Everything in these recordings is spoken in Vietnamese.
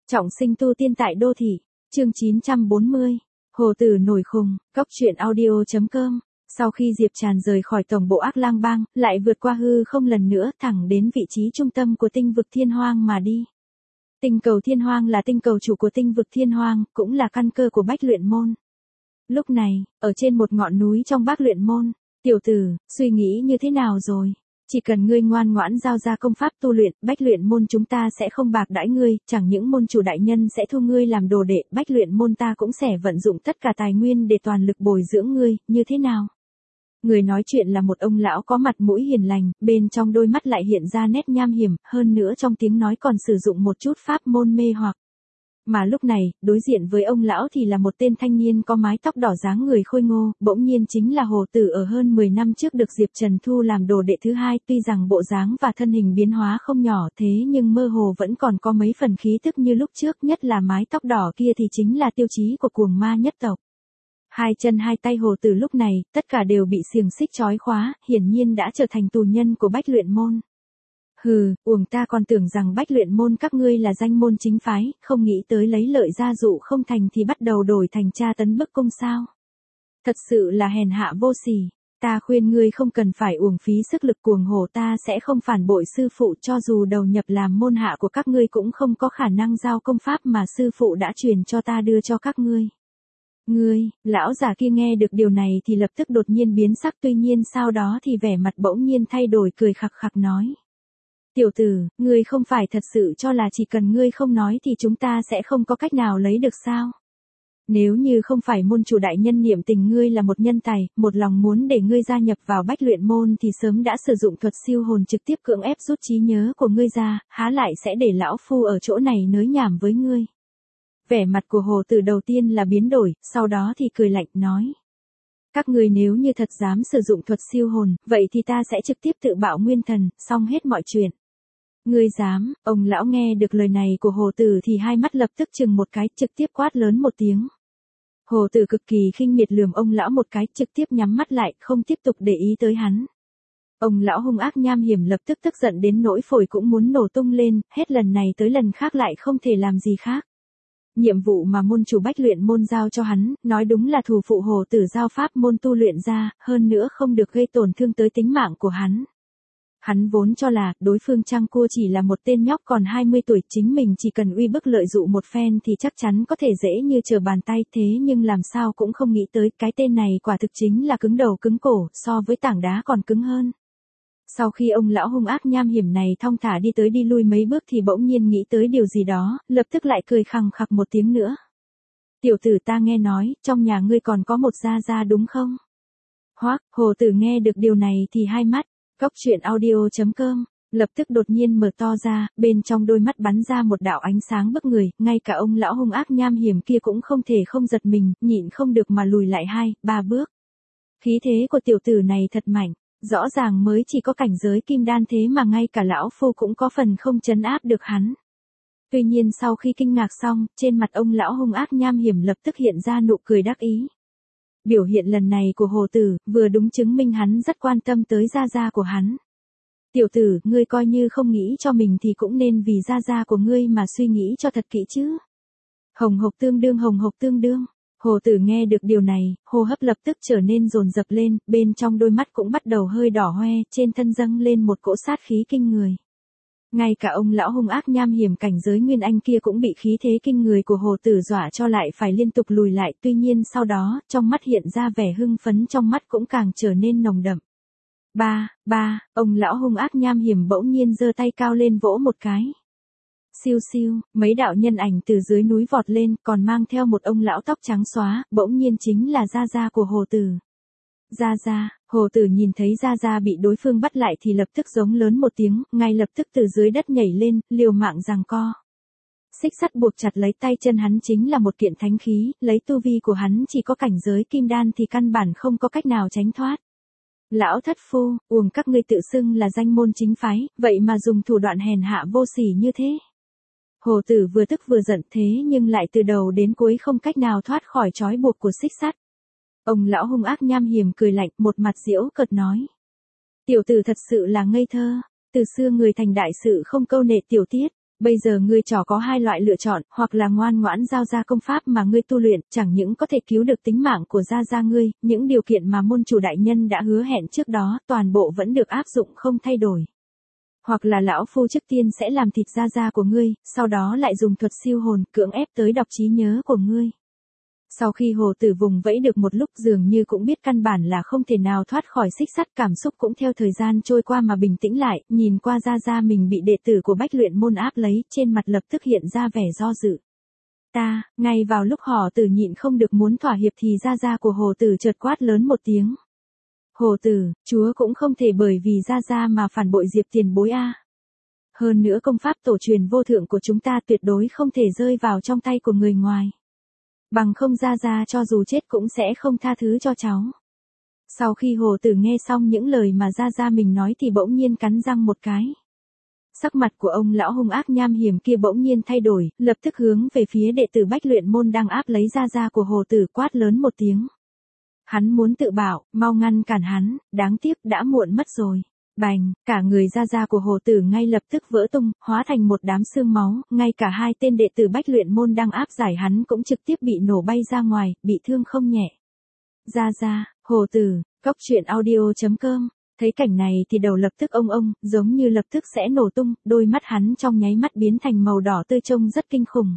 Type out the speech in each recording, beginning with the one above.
Trọng sinh tu tiên tại đô thị, chương 940, Hồ Tử nổi khùng, cóc truyện audio.com. Sau khi Diệp Tràn rời khỏi tổng bộ Ác Lang Bang, lại vượt qua hư không lần nữa thẳng đến vị trí trung tâm của tinh vực Thiên Hoang mà đi. Tinh cầu Thiên Hoang là tinh cầu chủ của tinh vực Thiên Hoang, cũng là căn cơ của Bách Luyện Môn. Lúc này, ở trên một ngọn núi trong Bách Luyện Môn, tiểu tử, suy nghĩ như thế nào rồi? Chỉ cần ngươi ngoan ngoãn giao ra công pháp tu luyện, Bách Luyện Môn chúng ta sẽ không bạc đãi ngươi, chẳng những môn chủ đại nhân sẽ thu ngươi làm đồ đệ, Bách Luyện Môn ta cũng sẽ vận dụng tất cả tài nguyên để toàn lực bồi dưỡng ngươi, như thế nào? Người nói chuyện là một ông lão có mặt mũi hiền lành, bên trong đôi mắt lại hiện ra nét nham hiểm, hơn nữa trong tiếng nói còn sử dụng một chút pháp môn mê hoặc. Mà lúc này, đối diện với ông lão thì là một tên thanh niên có mái tóc đỏ dáng người khôi ngô, bỗng nhiên chính là Hồ Tử ở hơn 10 năm trước được Diệp Trần thu làm đồ đệ thứ hai, tuy rằng bộ dáng và thân hình biến hóa không nhỏ thế nhưng mơ hồ vẫn còn có mấy phần khí tức như lúc trước, nhất là mái tóc đỏ kia thì chính là tiêu chí của cuồng ma nhất tộc. Hai chân hai tay Hồ Tử lúc này, tất cả đều bị xiềng xích trói khóa, hiển nhiên đã trở thành tù nhân của Bách Luyện Môn. Hừ, uổng ta còn tưởng rằng Bách Luyện Môn các ngươi là danh môn chính phái, không nghĩ tới lấy lợi gia dụ không thành thì bắt đầu đổi thành tra tấn bức cung sao. Thật sự là hèn hạ vô sỉ, ta khuyên ngươi không cần phải uổng phí sức lực, cuồng hồ ta sẽ không phản bội sư phụ, cho dù đầu nhập làm môn hạ của các ngươi cũng không có khả năng giao công pháp mà sư phụ đã truyền cho ta đưa cho các ngươi. Ngươi, lão già kia nghe được điều này thì lập tức đột nhiên biến sắc, tuy nhiên sau đó thì vẻ mặt bỗng nhiên thay đổi, cười khặc khặc nói. Tiểu tử, ngươi không phải thật sự cho là chỉ cần ngươi không nói thì chúng ta sẽ không có cách nào lấy được sao? Nếu như không phải môn chủ đại nhân niệm tình ngươi là một nhân tài, một lòng muốn để ngươi gia nhập vào Bách Luyện Môn thì sớm đã sử dụng thuật siêu hồn trực tiếp cưỡng ép rút trí nhớ của ngươi ra, há lại sẽ để lão phu ở chỗ này nới nhảm với ngươi. Vẻ mặt của Hồ Tử đầu tiên là biến đổi, sau đó thì cười lạnh nói. Các ngươi nếu như thật dám sử dụng thuật siêu hồn, vậy thì ta sẽ trực tiếp tự bạo nguyên thần, xong hết mọi chuyện. Ngươi dám? Ông lão nghe được lời này của Hồ Tử thì hai mắt lập tức chừng một cái, trực tiếp quát lớn một tiếng. Hồ Tử cực kỳ khinh miệt lườm ông lão một cái, trực tiếp nhắm mắt lại, không tiếp tục để ý tới hắn. Ông lão hung ác nham hiểm lập tức tức giận đến nỗi phổi cũng muốn nổ tung lên, hết lần này tới lần khác lại không thể làm gì khác. Nhiệm vụ mà môn chủ Bách Luyện Môn giao cho hắn, nói đúng là thủ phụ Hồ Tử giao pháp môn tu luyện ra, hơn nữa không được gây tổn thương tới tính mạng của hắn. Hắn vốn cho là, đối phương Trang Cua chỉ là một tên nhóc còn 20 tuổi, chính mình chỉ cần uy bức lợi dụ một phen thì chắc chắn có thể dễ như trở bàn tay, thế nhưng làm sao cũng không nghĩ tới, cái tên này quả thực chính là cứng đầu cứng cổ, so với tảng đá còn cứng hơn. Sau khi ông lão hung ác nham hiểm này thong thả đi tới đi lui mấy bước thì bỗng nhiên nghĩ tới điều gì đó, lập tức lại cười khằng khặc một tiếng nữa. Tiểu tử, ta nghe nói, trong nhà ngươi còn có một gia gia đúng không? Hoắc, Hồ Tử nghe được điều này thì hai mắt, cóc truyện audio.com, lập tức đột nhiên mở to ra, bên trong đôi mắt bắn ra một đạo ánh sáng bức người, ngay cả ông lão hung ác nham hiểm kia cũng không thể không giật mình, nhịn không được mà lùi lại 2-3 bước. Khí thế của tiểu tử này thật mạnh. Rõ ràng mới chỉ có cảnh giới kim đan thế mà ngay cả lão phu cũng có phần không trấn áp được hắn. Tuy nhiên sau khi kinh ngạc xong, trên mặt ông lão hung ác nham hiểm lập tức hiện ra nụ cười đắc ý. Biểu hiện lần này của Hồ Tử, vừa đúng chứng minh hắn rất quan tâm tới gia gia của hắn. Tiểu tử, ngươi coi như không nghĩ cho mình thì cũng nên vì gia gia của ngươi mà suy nghĩ cho thật kỹ chứ. Hồng hộc tương đương, hồng hộc tương đương. Hồ Tử nghe được điều này, hô hấp lập tức trở nên dồn dập lên, bên trong đôi mắt cũng bắt đầu hơi đỏ hoe, trên thân dâng lên một cỗ sát khí kinh người. Ngay cả ông lão hung ác nham hiểm cảnh giới Nguyên Anh kia cũng bị khí thế kinh người của Hồ Tử dọa cho lại phải liên tục lùi lại, tuy nhiên sau đó, trong mắt hiện ra vẻ hưng phấn, trong mắt cũng càng trở nên nồng đậm. Ông lão hung ác nham hiểm bỗng nhiên giơ tay cao lên vỗ một cái. Siêu siêu, mấy đạo nhân ảnh từ dưới núi vọt lên, còn mang theo một ông lão tóc trắng xóa, bỗng nhiên chính là gia gia của Hồ Tử. Gia gia, Hồ Tử nhìn thấy gia gia bị đối phương bắt lại thì lập tức giống lớn một tiếng, ngay lập tức từ dưới đất nhảy lên, liều mạng giằng co. Xích sắt buộc chặt lấy tay chân hắn chính là một kiện thánh khí, lấy tu vi của hắn chỉ có cảnh giới kim đan thì căn bản không có cách nào tránh thoát. Lão thất phu, uổng các ngươi tự xưng là danh môn chính phái, vậy mà dùng thủ đoạn hèn hạ vô sỉ như thế. Hồ Tử vừa tức vừa giận thế nhưng lại từ đầu đến cuối không cách nào thoát khỏi trói buộc của xích sắt. Ông lão hung ác nham hiểm cười lạnh, một mặt giễu cợt nói. Tiểu tử thật sự là ngây thơ, từ xưa người thành đại sự không câu nệ tiểu tiết, Bây giờ ngươi trò có hai loại lựa chọn, hoặc là ngoan ngoãn giao ra công pháp mà ngươi tu luyện, chẳng những có thể cứu được tính mạng của gia gia ngươi, những điều kiện mà môn chủ đại nhân đã hứa hẹn trước đó, toàn bộ vẫn được áp dụng không thay đổi. Hoặc là lão phu trước tiên sẽ làm thịt gia gia của ngươi, sau đó lại dùng thuật siêu hồn, cưỡng ép tới đọc trí nhớ của ngươi. Sau khi hồ tử vùng vẫy được một lúc dường như cũng biết căn bản là không thể nào thoát khỏi xích sắt, cảm xúc cũng theo thời gian trôi qua mà bình tĩnh lại, nhìn qua gia gia mình bị đệ tử của Bách Luyện môn áp lấy, trên mặt lập tức hiện ra vẻ do dự. Ngay vào lúc Hồ tử nhịn không được muốn thỏa hiệp thì gia gia của hồ tử chợt quát lớn một tiếng. Hồ tử, chúa cũng không thể bởi vì gia gia mà phản bội Diệp tiền bối a. Hơn nữa công pháp tổ truyền vô thượng của chúng ta tuyệt đối không thể rơi vào trong tay của người ngoài. Bằng không gia gia cho dù chết cũng sẽ không tha thứ cho cháu. Sau khi hồ tử nghe xong những lời mà gia gia mình nói thì bỗng nhiên cắn răng một cái. Sắc mặt của ông lão hung ác nham hiểm kia bỗng nhiên thay đổi, lập tức hướng về phía đệ tử Bách Luyện môn đang áp lấy gia gia của hồ tử quát lớn một tiếng. Hắn muốn tự bảo, mau ngăn cản hắn, đáng tiếc đã muộn mất rồi. Bành, cả người gia gia của hồ tử ngay lập tức vỡ tung, hóa thành một đám xương máu, ngay cả hai tên đệ tử Bách Luyện môn đang áp giải hắn cũng trực tiếp bị nổ bay ra ngoài, bị thương không nhẹ. Gia gia, hồ tử, coctruyện.audio.com. Thấy cảnh này thì đầu lập tức ông, giống như lập tức sẽ nổ tung, đôi mắt hắn trong nháy mắt biến thành màu đỏ tươi trông rất kinh khủng.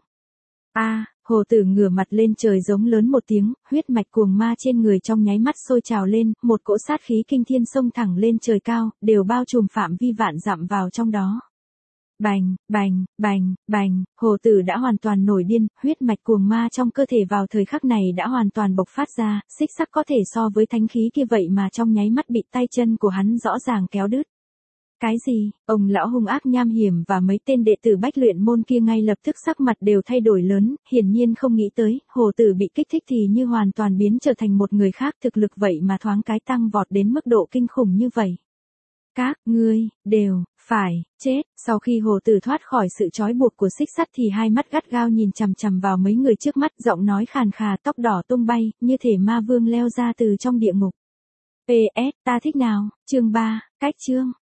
Hồ tử ngửa mặt lên trời giống lớn một tiếng, huyết mạch cuồng ma trên người trong nháy mắt sôi trào lên, một cỗ sát khí kinh thiên xông thẳng lên trời cao, đều bao trùm phạm vi vạn dặm vào trong đó. Bành, bành, bành, bành, hồ tử đã hoàn toàn nổi điên, huyết mạch cuồng ma trong cơ thể vào thời khắc này đã hoàn toàn bộc phát ra, xích sắc có thể so với thánh khí kia vậy mà trong nháy mắt bị tay chân của hắn rõ ràng kéo đứt. Cái gì? Ông lão hung ác nham hiểm và mấy tên đệ tử Bách Luyện môn kia ngay lập tức sắc mặt đều thay đổi lớn, hiển nhiên không nghĩ tới, hồ tử bị kích thích thì như hoàn toàn biến trở thành một người khác, thực lực vậy mà thoáng cái tăng vọt đến mức độ kinh khủng như vậy. Các ngươi đều phải chết. Sau khi hồ tử thoát khỏi sự trói buộc của xích sắt thì hai mắt gắt gao nhìn chằm chằm vào mấy người trước mắt, giọng nói khàn khà, tóc đỏ tung bay, như thể ma vương leo ra từ trong địa ngục. PS, ta thích nào? Chương 3, cách chương.